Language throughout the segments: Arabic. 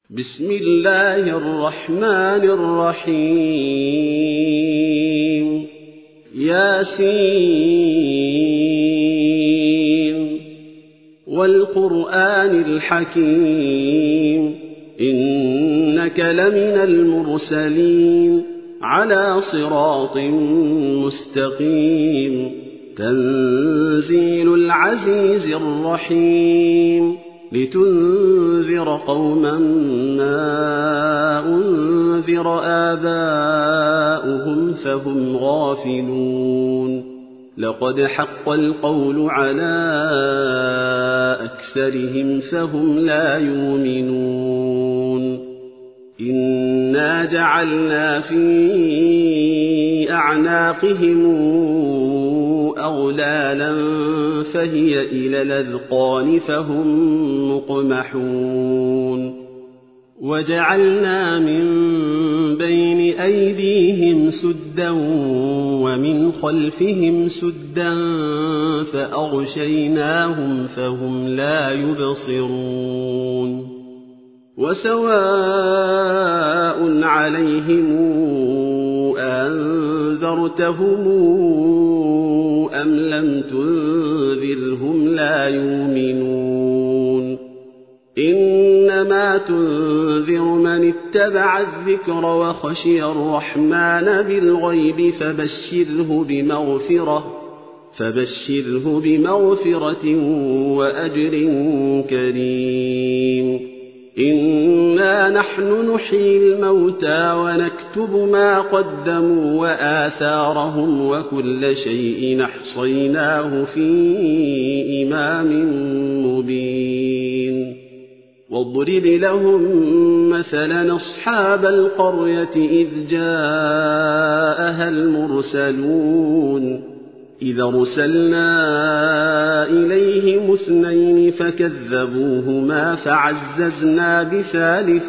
بسم الله الرحمن الرحيم ياسين والقرآن الحكيم إنك لمن المرسلين على صراط مستقيم تنزيل العزيز الرحيم لتنذر قوما ما أنذر آباؤهم فهم غافلون لقد حق القول على أكثرهم فهم لا يؤمنون إنا جعلنا في أعناقهم أغلالا فهي إلى الأذقان فهم مقمحون وجعلنا من بين أيديهم سدا ومن خلفهم سدا فأغشيناهم فهم لا يبصرون وسواء عليهم أنذرتهم أم لم تنذرهم لا يؤمنون إنما تنذر من اتبع الذكر وخشي الرحمن بالغيب فبشره بمغفرة وأجر كريم إنا نحن نحيي الموتى ونكتب ما قدموا وآثارهم وكل شيء أحصيناه في إمام مبين واضرب لهم مثلا أصحاب القرية إذ جاءها المرسلون إذ أرسلنا إليهم 2 فكذبوهما فعززنا بثالث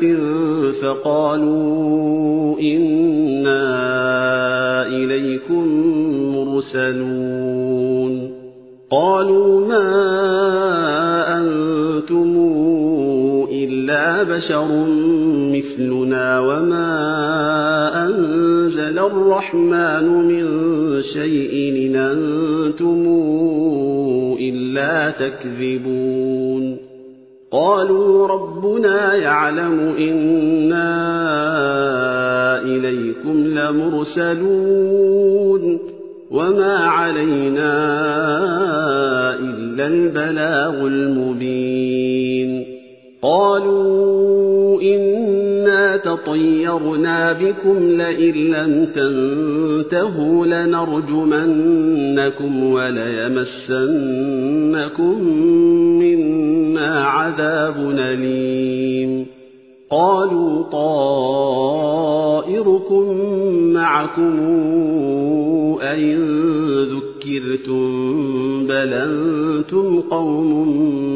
فقالوا إنا إليكم مرسلون قالوا ما أنتم إلا بشر مثلنا وما أنزل الرحمن من شيء إن أنتم إلا تكذبون قالوا ربنا يعلم إنا إليكم لمرسلون وما علينا إلا البلاغ المبين قالوا إنا تطيرنا بكم لئن لم تنتهوا لنرجمنكم وليمسنكم منا عذاب أليم قالوا طائركم معكم أئن ذكرتم بل أنتم قوم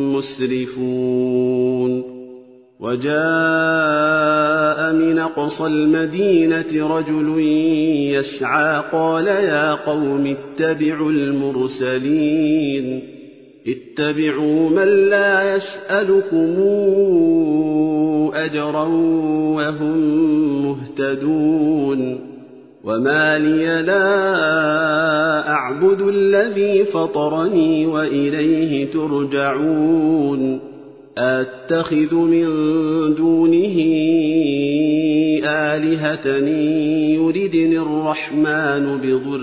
مسرفون وجاء من أقصى المدينة رجل يسعى قال يا قوم اتبعوا المرسلين اتبعوا من لا يسألكم أجرا وهم مهتدون وما لي لا أعبد الذي فطرني وإليه ترجعون أتخذ من دونه آلهة يردني الرحمن بضر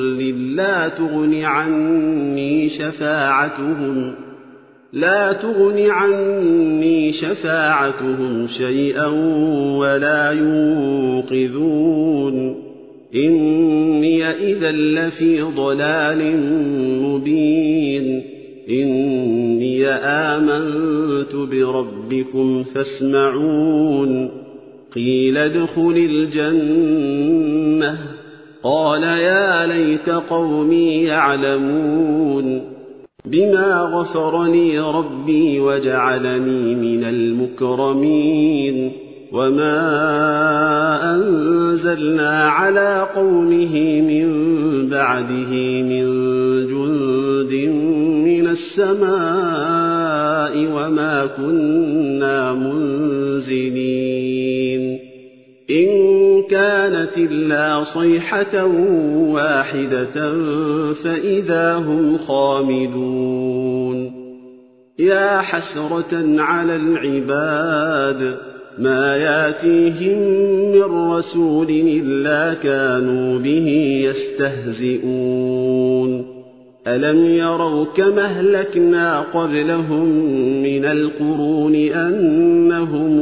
لا تغن عني شفاعتهم شيئا ولا ينقذون إني إذا لفي ضلال مبين إني آمنت بربكم فاسمعون قيل ادخل الجنة قال يا ليت قومي يعلمون بما غفرني ربي وجعلني من المكرمين وما أنزلنا على قومه من بعده من جند من السماء وما كنا منزلين إن كانت إلا صيحة واحدة فإذا هم خامدون يا حسرة على العباد ما ياتيهم من رسول إلا كانوا به يستهزئون ألم يروا كما أهلكنا قبلهم من القرون أنهم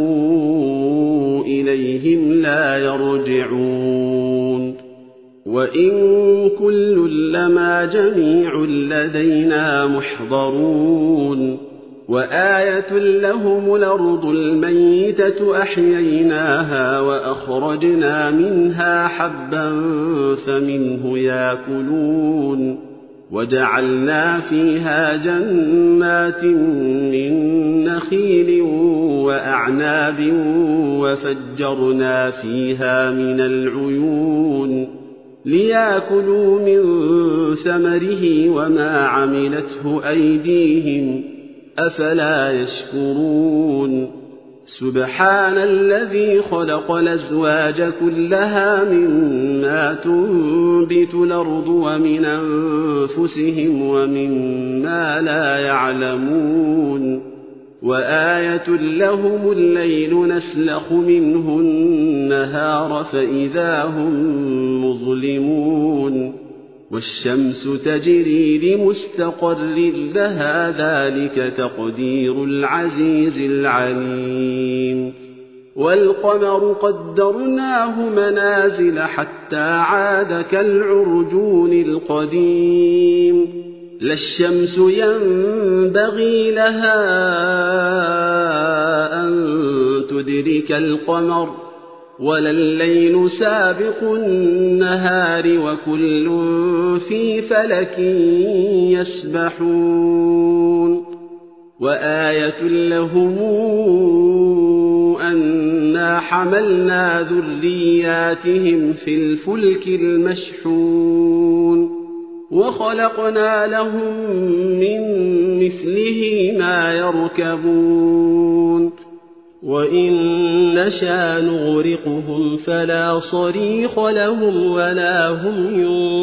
إليهم لا يرجعون وإن كل لما جميع لدينا محضرون وآية لهم الأرض الميتة أحييناها وأخرجنا منها حبا فمنه يأكلون وجعلنا فيها جنات من نخيل وأعناب وفجرنا فيها من العيون ليأكلوا من ثمره وما عملته أيديهم أفلا يشكرون سبحان الذي خلق الأزواج كلها مما تنبت الأرض ومن أنفسهم ومما لا يعلمون وآية لهم الليل نسلخ منه النهار فإذا هم مظلمون والشمس تجري لمستقر لها ذلك تقدير العزيز العليم والقمر قدرناه منازل حتى عاد كالعرجون القديم لا الشمس ينبغي لها أن تدرك القمر ولا الليل سابق النهار وكل في فلك يسبحون وآية لهم أنا حملنا ذرياتهم في الفلك المشحون وخلقنا لهم من مثله ما يركبون وإن نشأ نغرقهم فلا صريخ لهم ولا هم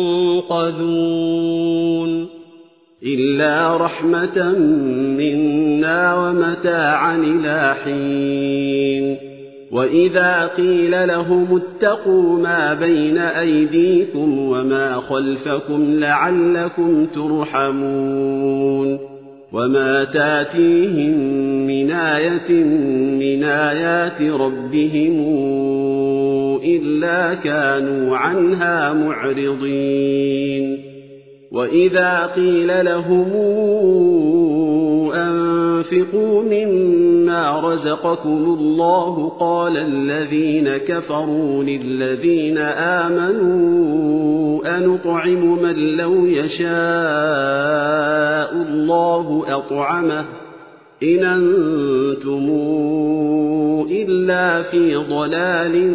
ينقذون إلا رحمة منا ومتاعا إلى حين وإذا قيل لهم اتقوا ما بين أيديكم وما خلفكم لعلكم ترحمون وما تاتيهم من آية من آيات ربهم إلا كانوا عنها معرضين وإذا قيل لهم أنفقوا مما رزقكم الله قال الذين كفروا للذين آمنوا أنطعم من لو يشاء الله أطعمه إن أنتم إلا في ضلال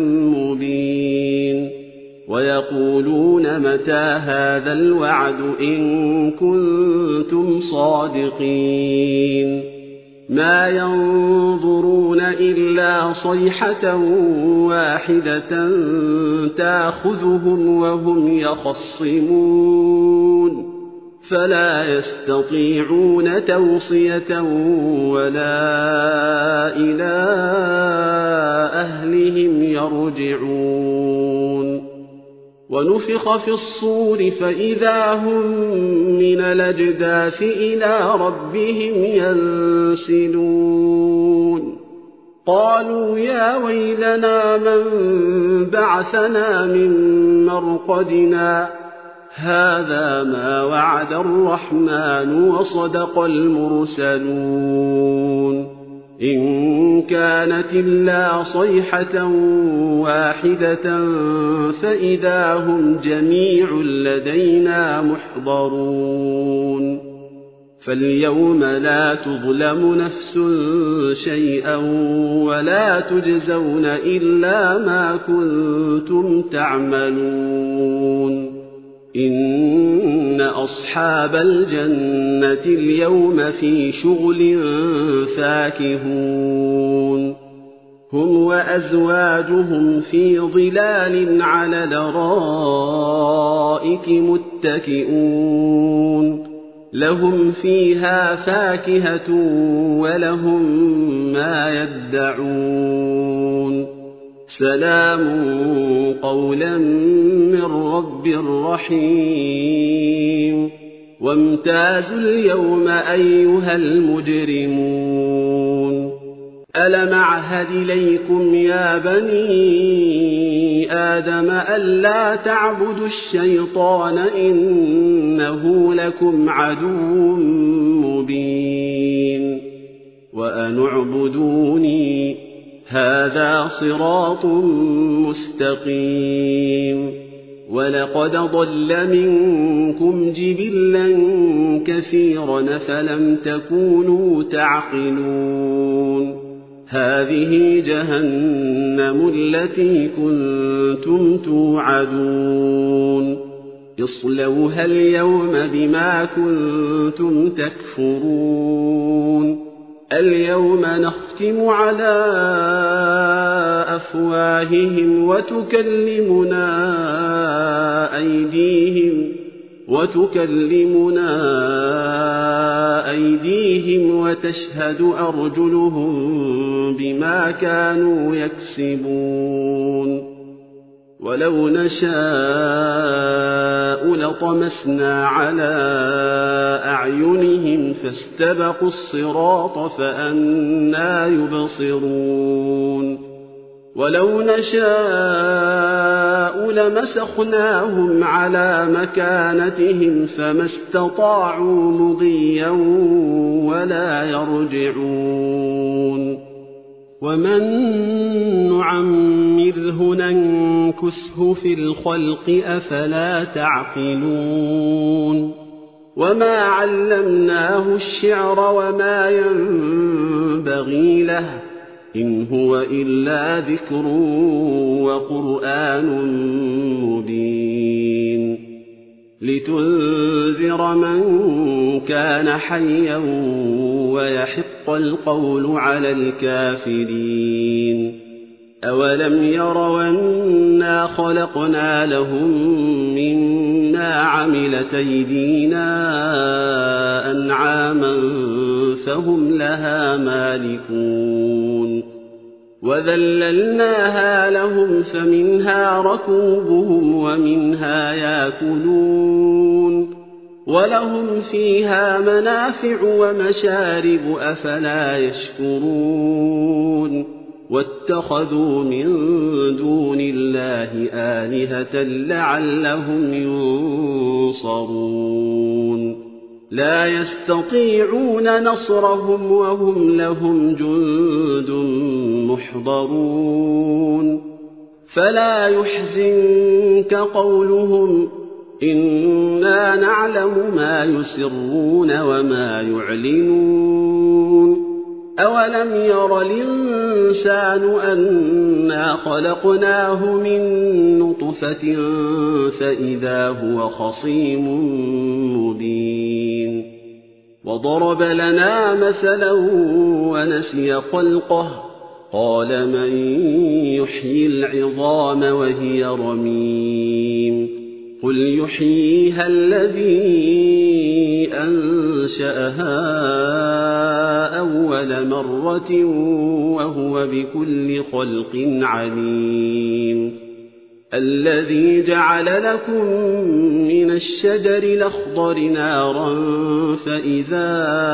مبين ويقولون متى هذا الوعد إن كنتم صادقين ما ينظرون إلا صيحة واحدة تأخذهم وهم يخصمون فلا يستطيعون توصية ولا إلى أهلهم يرجعون ونفخ في الصور فإذا هم من الأجداث إلى ربهم ينسلون قالوا يا ويلنا من بعثنا من مرقدنا هذا ما وعد الرحمن وصدق المرسلون إن كانت إلا صيحة واحدة فإذا هم جميع لدينا محضرون فاليوم لا تظلم نفس شيئا ولا تجزون إلا ما كنتم تعملون إن أصحاب الجنة اليوم في شغل فاكهون هم وأزواجهم في ظلال على الأرائك متكئون لهم فيها فاكهة ولهم ما يدعون سلام قولا من رب رحيم وامتازوا اليوم أيها المجرمون ألم أعهد إليكم يا بني آدم ألا تعبدوا الشيطان إنه لكم عدو مبين وأن اعبدوني هذا صراط مستقيم ولقد ضل منكم جبلا كثيرا فلم تكونوا تعقلون هذه جهنم التي كنتم توعدون اصلوها اليوم بما كنتم تكفرون اليوم نختم على أفواههم وتكلمنا أيديهم وتشهد أرجلهم بما كانوا يكسبون ولو نشاء لطمسنا على أعينهم فاستبقوا الصراط فأنى يبصرون ولو نشاء لمسخناهم على مكانتهم فما استطاعوا مضيا ولا يرجعون ومن نعمره ننكسه في الخلق أفلا تعقلون وما علمناه الشعر وما ينبغي له إن هو إلا ذكر وقرآن مبين لتنذر من كان حيا ويحق القول على الكافرين أولم يروا أنا خلقنا لهم مما عملت أيدينا أنعاما فهم لها مالكون وذللناها لهم فمنها ركوبهم ومنها يأكلون ولهم فيها منافع ومشارب أفلا يشكرون واتخذوا من دون الله آلهة لعلهم ينصرون لا يستطيعون نصرهم وهم لهم جند محضرون فلا يحزنك قولهم إنا نعلم ما يسرون وما يعلنون أولم ير الإنسان أنا خلقناه من نطفة فإذا هو خصيم مبين وضرب لنا مثلا ونسي خلقه قال من يحيي العظام وهي رميم قل يحييها الذي أنشأها أول مرة وهو بكل خلق عليم الذي جعل لكم من الشجر الأخضر نارا فإذا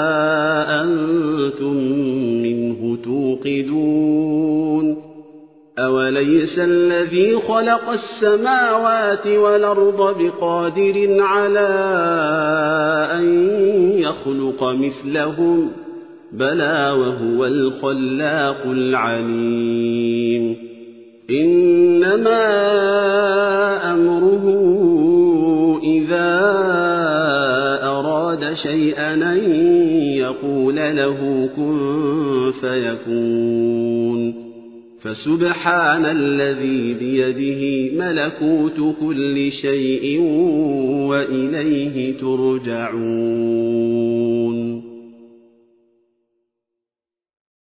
أنتم منه توقدون أوليس الذي خلق السماوات والأرض بقادر على أن يخلق مثلهم بلى وهو الخلاق العليم إنما أمره إذا أراد شيئا أن يقول له كن فيكون فسبحان الذي بيده ملكوت كل شيء وإليه ترجعون